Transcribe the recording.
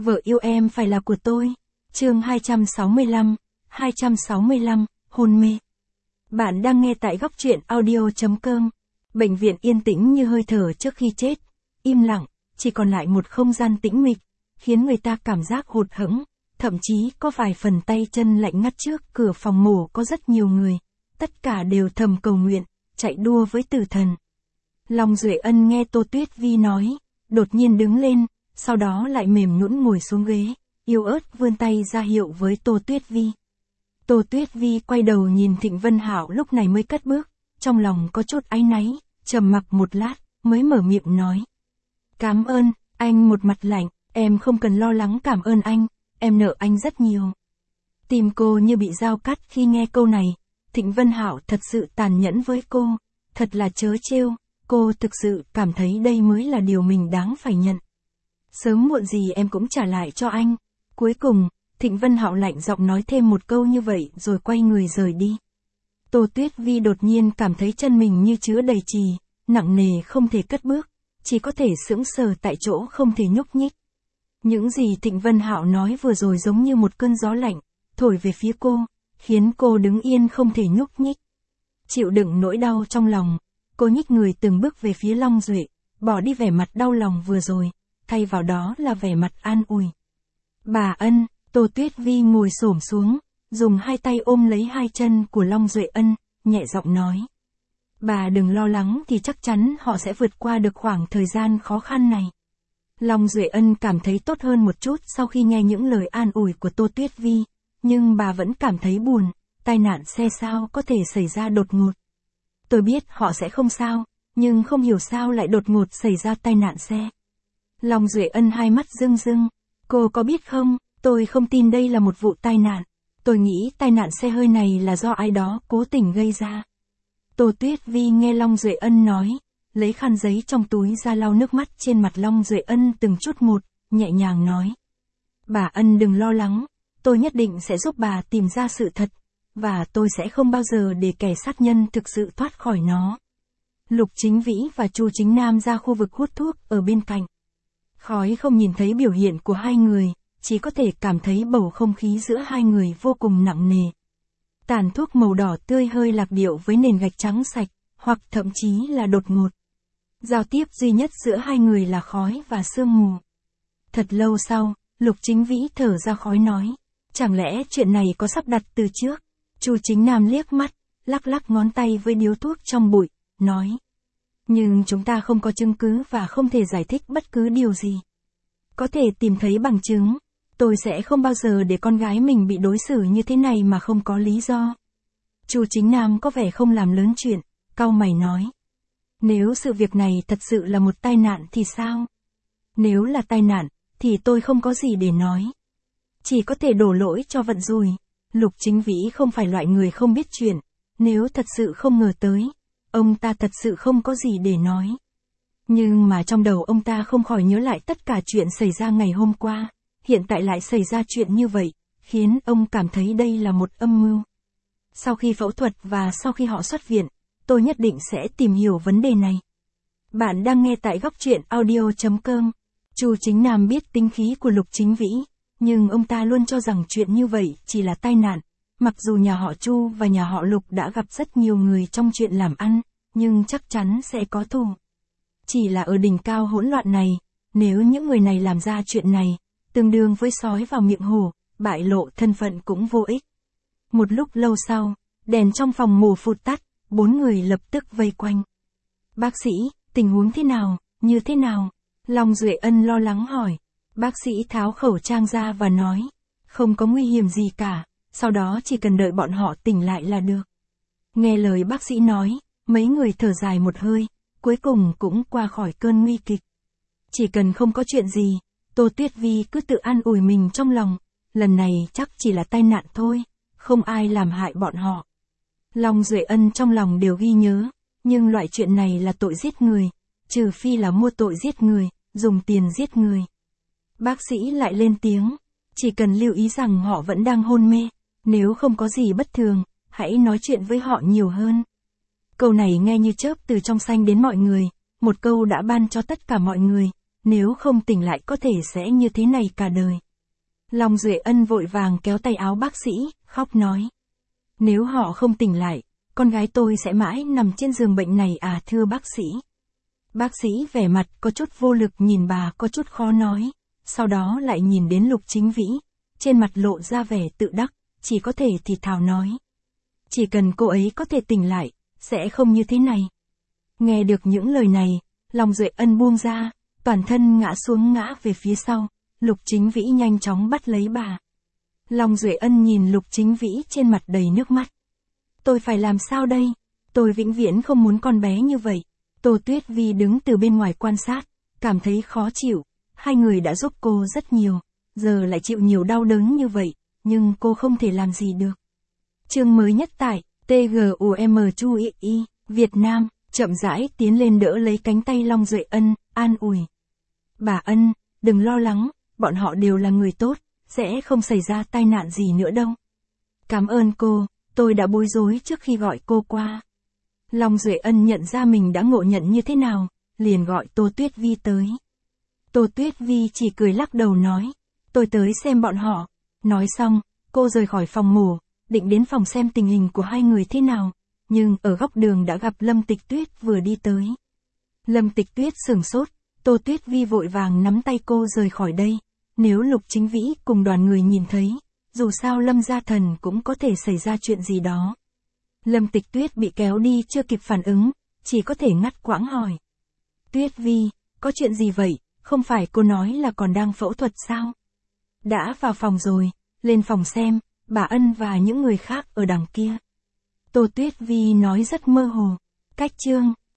Vợ yêu em phải là của tôi. Chương 265, hôn mê. Bạn đang nghe tại góc truyện audio.com. Bệnh viện yên tĩnh như hơi thở trước khi chết, im lặng, chỉ còn lại một không gian tĩnh mịch, khiến người ta cảm giác hụt hẫng, thậm chí có vài phần tay chân lạnh ngắt. Trước cửa phòng mổ có rất nhiều người, tất cả đều thầm cầu nguyện, chạy đua với tử thần. Long Duệ Ân nghe Tô Tuyết Vi nói, đột nhiên đứng lên, sau đó lại mềm nhũn ngồi xuống ghế, yếu ớt vươn tay ra hiệu với Tô Tuyết Vi. Tô Tuyết Vi quay đầu nhìn Thịnh Vân Hạo lúc này mới cất bước, trong lòng có chút áy náy, trầm mặc một lát, mới mở miệng nói. Cảm ơn, anh. Một mặt lạnh, em không cần lo lắng cảm ơn anh, em nợ anh rất nhiều. Tim cô như bị dao cắt khi nghe câu này, Thịnh Vân Hạo thật sự tàn nhẫn với cô, thật là trớ trêu, cô thực sự cảm thấy đây mới là điều mình đáng phải nhận. Sớm muộn gì em cũng trả lại cho anh. Cuối cùng, Thịnh Vân Hạo lạnh giọng nói thêm một câu như vậy rồi quay người rời đi. Tô Tuyết Vi đột nhiên cảm thấy chân mình như chứa đầy trì, nặng nề không thể cất bước, chỉ có thể sững sờ tại chỗ không thể nhúc nhích. Những gì Thịnh Vân Hạo nói vừa rồi giống như một cơn gió lạnh, thổi về phía cô, khiến cô đứng yên không thể nhúc nhích. Chịu đựng nỗi đau trong lòng, cô nhích người từng bước về phía Long Duệ, bỏ đi vẻ mặt đau lòng vừa rồi, thay vào đó là vẻ mặt an ủi. Bà Ân. Tô Tuyết Vi ngồi xổm xuống, dùng hai tay ôm lấy hai chân của Long Duệ Ân, nhẹ giọng nói. Bà đừng lo lắng, thì chắc chắn họ sẽ vượt qua được khoảng thời gian khó khăn này. Long Duệ Ân cảm thấy tốt hơn một chút sau khi nghe những lời an ủi của Tô Tuyết Vi, nhưng bà vẫn cảm thấy buồn, tai nạn xe sao có thể xảy ra đột ngột. Tôi biết họ sẽ không sao, nhưng không hiểu sao lại đột ngột xảy ra tai nạn xe. Long Duệ Ân hai mắt rưng rưng, cô có biết không, tôi không tin đây là một vụ tai nạn, tôi nghĩ tai nạn xe hơi này là do ai đó cố tình gây ra. Tô Tuyết Vi nghe Long Duệ Ân nói, lấy khăn giấy trong túi ra lau nước mắt trên mặt Long Duệ Ân từng chút một, nhẹ nhàng nói. Bà Ân đừng lo lắng, tôi nhất định sẽ giúp bà tìm ra sự thật, và tôi sẽ không bao giờ để kẻ sát nhân thực sự thoát khỏi nó. Lục Chính Vĩ và Chu Chính Nam ra khu vực hút thuốc ở bên cạnh. Khói không nhìn thấy biểu hiện của hai người, chỉ có thể cảm thấy bầu không khí giữa hai người vô cùng nặng nề. Tàn thuốc màu đỏ tươi hơi lạc điệu với nền gạch trắng sạch, hoặc thậm chí là đột ngột. Giao tiếp duy nhất giữa hai người là khói và sương mù. Thật lâu sau, Lục Chính Vĩ thở ra khói nói, chẳng lẽ chuyện này có sắp đặt từ trước? Chu Chính Nam liếc mắt, lắc lắc ngón tay với điếu thuốc trong bụi, nói. Nhưng chúng ta không có chứng cứ và không thể giải thích bất cứ điều gì. Có thể tìm thấy bằng chứng, tôi sẽ không bao giờ để con gái mình bị đối xử như thế này mà không có lý do. Chu Chính Nam có vẻ không làm lớn chuyện, cau mày nói. Nếu sự việc này thật sự là một tai nạn thì sao? Nếu là tai nạn, thì tôi không có gì để nói. Chỉ có thể đổ lỗi cho vận rủi. Lục Chính Vĩ không phải loại người không biết chuyện, nếu thật sự không ngờ tới, ông ta thật sự không có gì để nói. Nhưng mà trong đầu ông ta không khỏi nhớ lại tất cả chuyện xảy ra ngày hôm qua, hiện tại lại xảy ra chuyện như vậy, khiến ông cảm thấy đây là một âm mưu. Sau khi phẫu thuật và sau khi họ xuất viện, tôi nhất định sẽ tìm hiểu vấn đề này. Bạn đang nghe tại góc truyện audio.com. Chu Chính Nam biết tính khí của Lục Chính Vĩ, nhưng ông ta luôn cho rằng chuyện như vậy chỉ là tai nạn, mặc dù nhà họ Chu và nhà họ Lục đã gặp rất nhiều người trong chuyện làm ăn, nhưng chắc chắn sẽ có thù. Chỉ là ở đỉnh cao hỗn loạn này, nếu những người này làm ra chuyện này, tương đương với sói vào miệng hổ, bại lộ thân phận cũng vô ích. Một lúc lâu sau, đèn trong phòng mổ phụt tắt, 4 người lập tức vây quanh. Bác sĩ, tình huống thế nào, như thế nào? Long Duệ Ân lo lắng hỏi. Bác sĩ tháo khẩu trang ra và nói, không có nguy hiểm gì cả, sau đó chỉ cần đợi bọn họ tỉnh lại là được. Nghe lời bác sĩ nói, mấy người thở dài một hơi, cuối cùng cũng qua khỏi cơn nguy kịch. Chỉ cần không có chuyện gì, Tô Tuyết Vi cứ tự an ủi mình trong lòng, lần này chắc chỉ là tai nạn thôi, không ai làm hại bọn họ. Long Duệ Ân trong lòng đều ghi nhớ, nhưng loại chuyện này là tội giết người, trừ phi là mua tội giết người, dùng tiền giết người. Bác sĩ lại lên tiếng, chỉ cần lưu ý rằng họ vẫn đang hôn mê, nếu không có gì bất thường, hãy nói chuyện với họ nhiều hơn. Câu này nghe như chớp từ trong xanh đến mọi người, một câu đã ban cho tất cả mọi người, nếu không tỉnh lại có thể sẽ như thế này cả đời. Long Duệ Ân vội vàng kéo tay áo bác sĩ, khóc nói. Nếu họ không tỉnh lại, con gái tôi sẽ mãi nằm trên giường bệnh này à thưa bác sĩ. Bác sĩ vẻ mặt có chút vô lực nhìn bà có chút khó nói, sau đó lại nhìn đến Lục Chính Vĩ, trên mặt lộ ra vẻ tự đắc, chỉ có thể thì thào nói. Chỉ cần cô ấy có thể tỉnh lại, sẽ không như thế này. Nghe được những lời này, Long Duệ Ân buông ra, toàn thân ngã xuống ngã về phía sau, Lục Chính Vĩ nhanh chóng bắt lấy bà. Long Duệ Ân nhìn Lục Chính Vĩ trên mặt đầy nước mắt. Tôi phải làm sao đây? Tôi vĩnh viễn không muốn con bé như vậy. Tô Tuyết Vi đứng từ bên ngoài quan sát, cảm thấy khó chịu. Hai người đã giúp cô rất nhiều, giờ lại chịu nhiều đau đớn như vậy, nhưng cô không thể làm gì được. Chương mới nhất tại TGUM Chui Việt Nam, chậm rãi tiến lên đỡ lấy cánh tay Long Duệ Ân, an ủi. Bà Ân, đừng lo lắng, bọn họ đều là người tốt, sẽ không xảy ra tai nạn gì nữa đâu. Cảm ơn cô, tôi đã bối rối trước khi gọi cô qua. Long Duệ Ân nhận ra mình đã ngộ nhận như thế nào, liền gọi Tô Tuyết Vi tới. Tô Tuyết Vi chỉ cười lắc đầu nói, tôi tới xem bọn họ. Nói xong, cô rời khỏi phòng mổ, định đến phòng xem tình hình của hai người thế nào, nhưng ở góc đường đã gặp Lâm Tịch Tuyết vừa đi tới. Lâm Tịch Tuyết sửng sốt, Tô Tuyết Vi vội vàng nắm tay cô rời khỏi đây, nếu Lục Chính Vĩ cùng đoàn người nhìn thấy, dù sao Lâm gia thần cũng có thể xảy ra chuyện gì đó. Lâm Tịch Tuyết bị kéo đi chưa kịp phản ứng, chỉ có thể ngắt quãng hỏi. Tuyết Vi, có chuyện gì vậy, không phải cô nói là còn đang phẫu thuật sao? Đã vào phòng rồi, lên phòng xem, bà Ân và những người khác ở đằng kia. Tô Tuyết Vi nói rất mơ hồ. Cách chương